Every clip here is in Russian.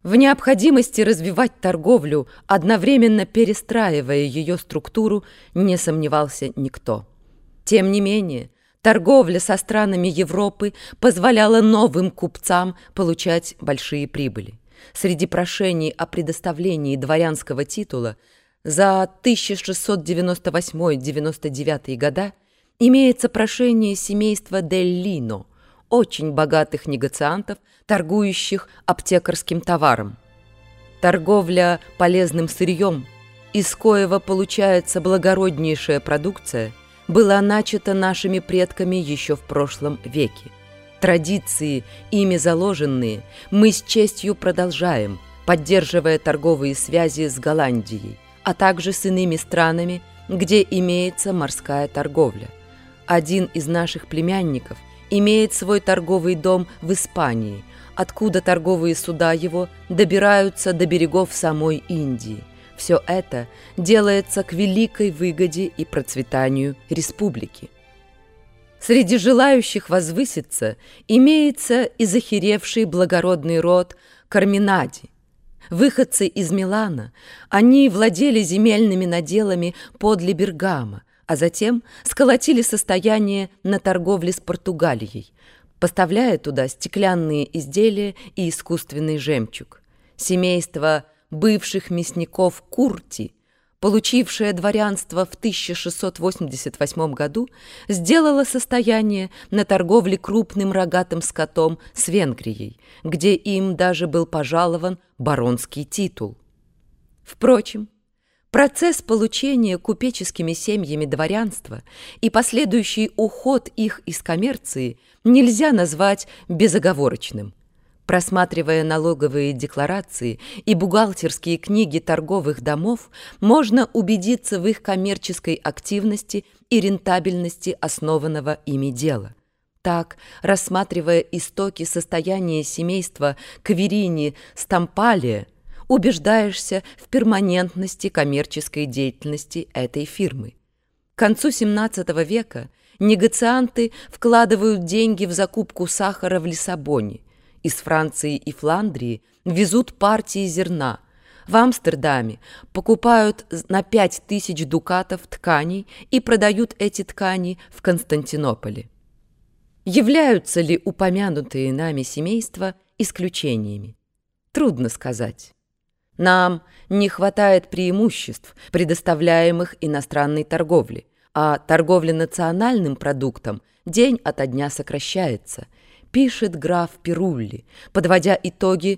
В необходимости развивать торговлю, одновременно перестраивая ее структуру, не сомневался никто. Тем не менее, торговля со странами Европы позволяла новым купцам получать большие прибыли. Среди прошений о предоставлении дворянского титула за 1698-99 года имеется прошение семейства Дель Лино, очень богатых негациантов, торгующих аптекарским товаром. Торговля полезным сырьем, из коего получается благороднейшая продукция, была начата нашими предками еще в прошлом веке. Традиции, ими заложенные, мы с честью продолжаем, поддерживая торговые связи с Голландией, а также с иными странами, где имеется морская торговля. Один из наших племянников имеет свой торговый дом в Испании, откуда торговые суда его добираются до берегов самой Индии. Все это делается к великой выгоде и процветанию республики. Среди желающих возвыситься имеется и захиревший благородный род Карминади. Выходцы из Милана, они владели земельными наделами подле Бергама, а затем сколотили состояние на торговле с Португалией, поставляя туда стеклянные изделия и искусственный жемчуг. Семейство бывших мясников Курти, получившее дворянство в 1688 году, сделало состояние на торговле крупным рогатым скотом с Венгрией, где им даже был пожалован баронский титул. Впрочем, процесс получения купеческими семьями дворянства и последующий уход их из коммерции нельзя назвать безоговорочным. Просматривая налоговые декларации и бухгалтерские книги торговых домов, можно убедиться в их коммерческой активности и рентабельности основанного ими дела. Так, рассматривая истоки состояния семейства Кверини-Стампалия, убеждаешься в перманентности коммерческой деятельности этой фирмы. К концу XVII века негацианты вкладывают деньги в закупку сахара в Лиссабоне, из Франции и Фландрии везут партии зерна, в Амстердаме покупают на 5000 дукатов тканей и продают эти ткани в Константинополе. Являются ли упомянутые нами семейства исключениями? Трудно сказать. Нам не хватает преимуществ, предоставляемых иностранной торговле, а торговля национальным продуктом день ото дня сокращается, пишет граф Перулли, подводя итоги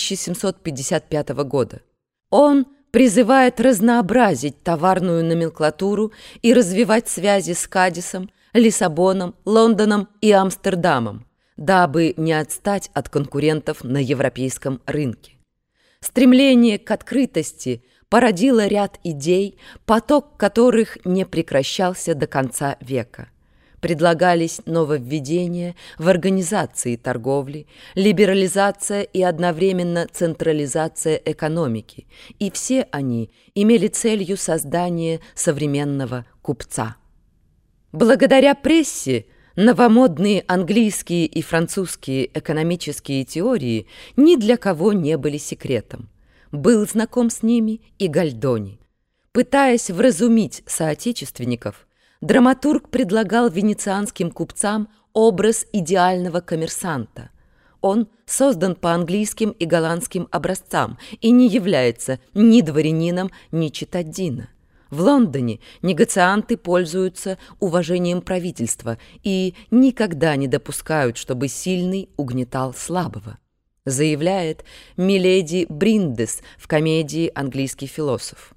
1755 года. Он призывает разнообразить товарную номенклатуру и развивать связи с Кадисом, Лиссабоном, Лондоном и Амстердамом, дабы не отстать от конкурентов на европейском рынке. Стремление к открытости породило ряд идей, поток которых не прекращался до конца века. Предлагались нововведения в организации торговли, либерализация и одновременно централизация экономики, и все они имели целью создания современного купца. Благодаря прессе новомодные английские и французские экономические теории ни для кого не были секретом. Был знаком с ними и Гальдони. Пытаясь вразумить соотечественников, драматург предлагал венецианским купцам образ идеального коммерсанта. Он создан по английским и голландским образцам и не является ни дворянином, ни читтадино. В Лондоне негацианты пользуются уважением правительства и никогда не допускают, чтобы сильный угнетал слабого, заявляет миледи Бриндес в комедии «Английский философ».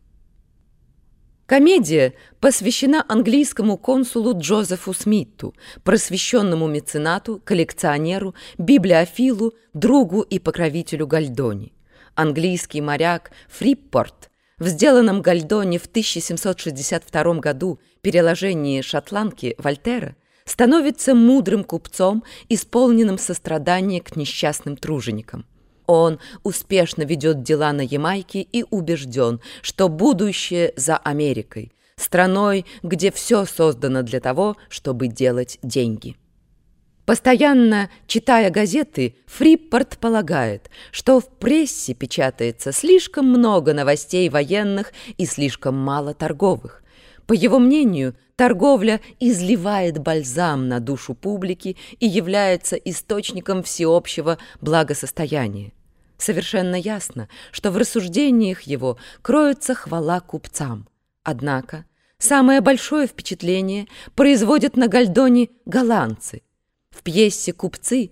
Комедия посвящена английскому консулу Джозефу Смиту, просвещенному меценату, коллекционеру, библиофилу, другу и покровителю Гальдони. Английский моряк Фриппорт в сделанном Гальдоне в 1762 году переложении шотландки Вольтера становится мудрым купцом, исполненным сострадания к несчастным труженикам. Он успешно ведет дела на Ямайке и убежден, что будущее за Америкой, страной, где все создано для того, чтобы делать деньги. Постоянно читая газеты, Фриппорт полагает, что в прессе печатается слишком много новостей военных и слишком мало торговых. По его мнению, торговля изливает бальзам на душу публики и является источником всеобщего благосостояния. Совершенно ясно, что в рассуждениях его кроется хвала купцам. Однако самое большое впечатление производят на Гальдони голландцы. В пьесе «Купцы»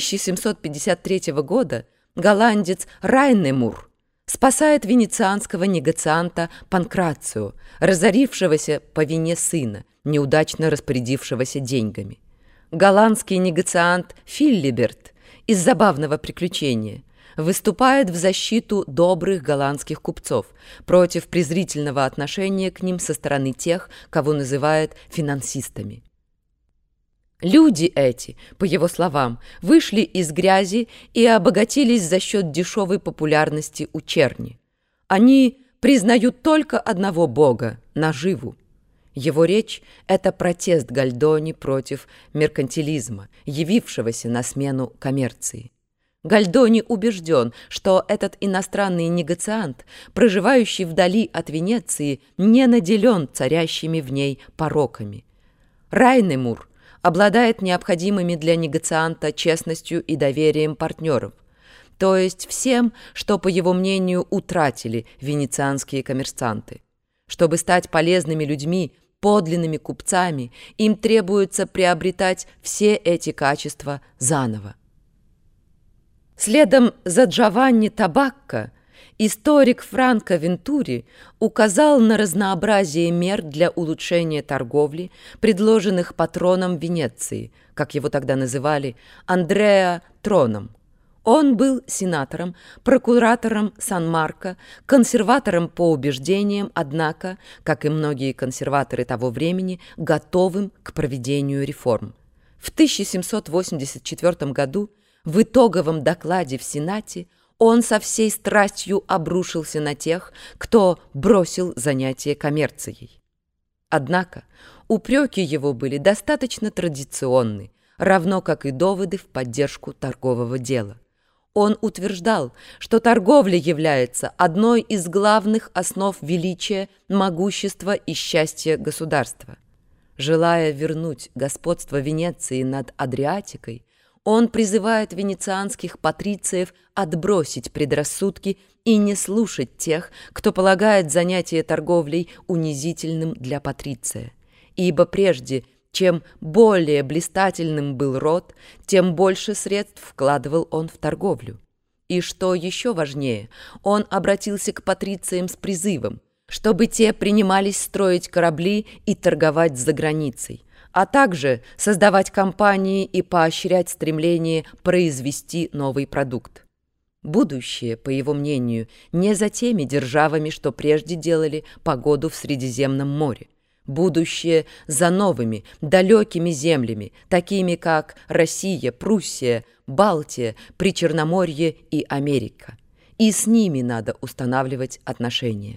1753 года голландец Райнемур спасает венецианского негацианта Панкрацио, разорившегося по вине сына, неудачно распорядившегося деньгами. Голландский негациант Филлиберт из «Забавного приключения» выступает в защиту добрых голландских купцов против презрительного отношения к ним со стороны тех, кого называют финансистами. Люди эти, по его словам, вышли из грязи и обогатились за счет дешевой популярности у черни. Они признают только одного бога – наживу. Его речь – это протест Гальдони против меркантилизма, явившегося на смену коммерции. Гальдони убежден, что этот иностранный негациант, проживающий вдали от Венеции, не наделен царящими в ней пороками. Райнемур обладает необходимыми для негацианта честностью и доверием партнеров, то есть всем, что, по его мнению, утратили венецианские коммерсанты. Чтобы стать полезными людьми, подлинными купцами, им требуется приобретать все эти качества заново. Следом за Джованни Табакко историк Франко Вентури указал на разнообразие мер для улучшения торговли, предложенных патроном Венеции, как его тогда называли, Андреа Троном. Он был сенатором, прокуратором Сан-Марко, консерватором по убеждениям, однако, как и многие консерваторы того времени, готовым к проведению реформ. В 1784 году в итоговом докладе в Сенате он со всей страстью обрушился на тех, кто бросил занятие коммерцией. Однако упреки его были достаточно традиционны, равно как и доводы в поддержку торгового дела. Он утверждал, что торговля является одной из главных основ величия, могущества и счастья государства. Желая вернуть господство Венеции над Адриатикой, он призывает венецианских патрициев отбросить предрассудки и не слушать тех, кто полагает занятие торговлей унизительным для патриция. Ибо прежде, чем более блистательным был род, тем больше средств вкладывал он в торговлю. И что еще важнее, он обратился к патрициям с призывом, чтобы те принимались строить корабли и торговать за границей, а также создавать компании и поощрять стремление произвести новый продукт. Будущее, по его мнению, не за теми державами, что прежде делали погоду в Средиземном море. Будущее за новыми, далекими землями, такими как Россия, Пруссия, Балтия, Причерноморье и Америка. И с ними надо устанавливать отношения.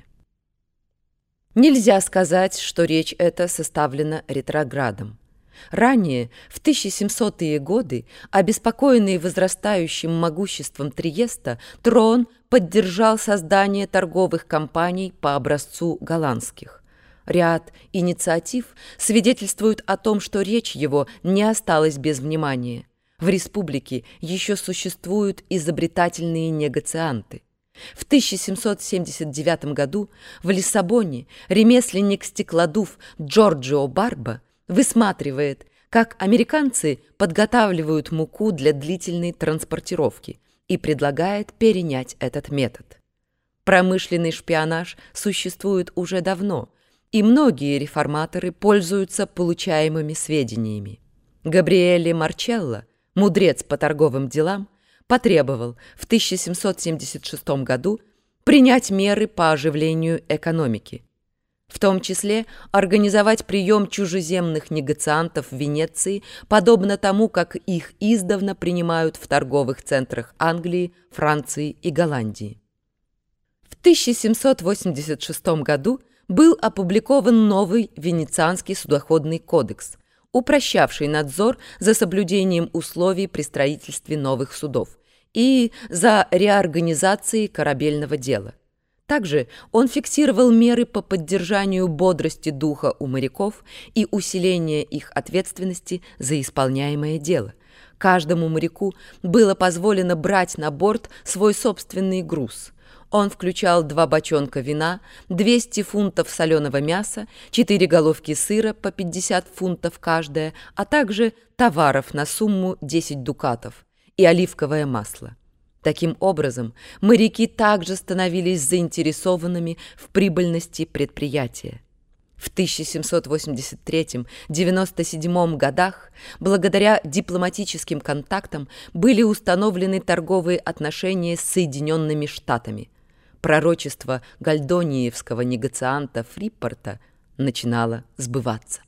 Нельзя сказать, что речь эта составлена ретроградом. Ранее, в 1700-е годы, обеспокоенный возрастающим могуществом Триеста, Трон поддержал создание торговых компаний по образцу голландских. Ряд инициатив свидетельствует о том, что речь его не осталась без внимания. В республике еще существуют изобретательные негацианты. В 1779 году в Лиссабоне ремесленник-стеклодув Джорджио Барба высматривает, как американцы подготавливают муку для длительной транспортировки и предлагает перенять этот метод. Промышленный шпионаж существует уже давно, и многие реформаторы пользуются получаемыми сведениями. Габриэле Марчелло, мудрец по торговым делам, потребовал в 1776 году принять меры по оживлению экономики, в том числе организовать прием чужеземных негациантов в Венеции, подобно тому, как их издавна принимают в торговых центрах Англии, Франции и Голландии. В 1786 году был опубликован новый Венецианский судоходный кодекс, упрощавший надзор за соблюдением условий при строительстве новых судов и за реорганизацией корабельного дела. Также он фиксировал меры по поддержанию бодрости духа у моряков и усиления их ответственности за исполняемое дело. Каждому моряку было позволено брать на борт свой собственный груз. Он включал 2 бочонка вина, 200 фунтов соленого мяса, 4 головки сыра по 50 фунтов каждая, а также товаров на сумму 10 дукатов и оливковое масло. Таким образом, моряки также становились заинтересованными в прибыльности предприятия. В 1783-97 годах, благодаря дипломатическим контактам, были установлены торговые отношения с Соединенными Штатами. Пророчество гальдониевского негацианта Фриппорта начинало сбываться.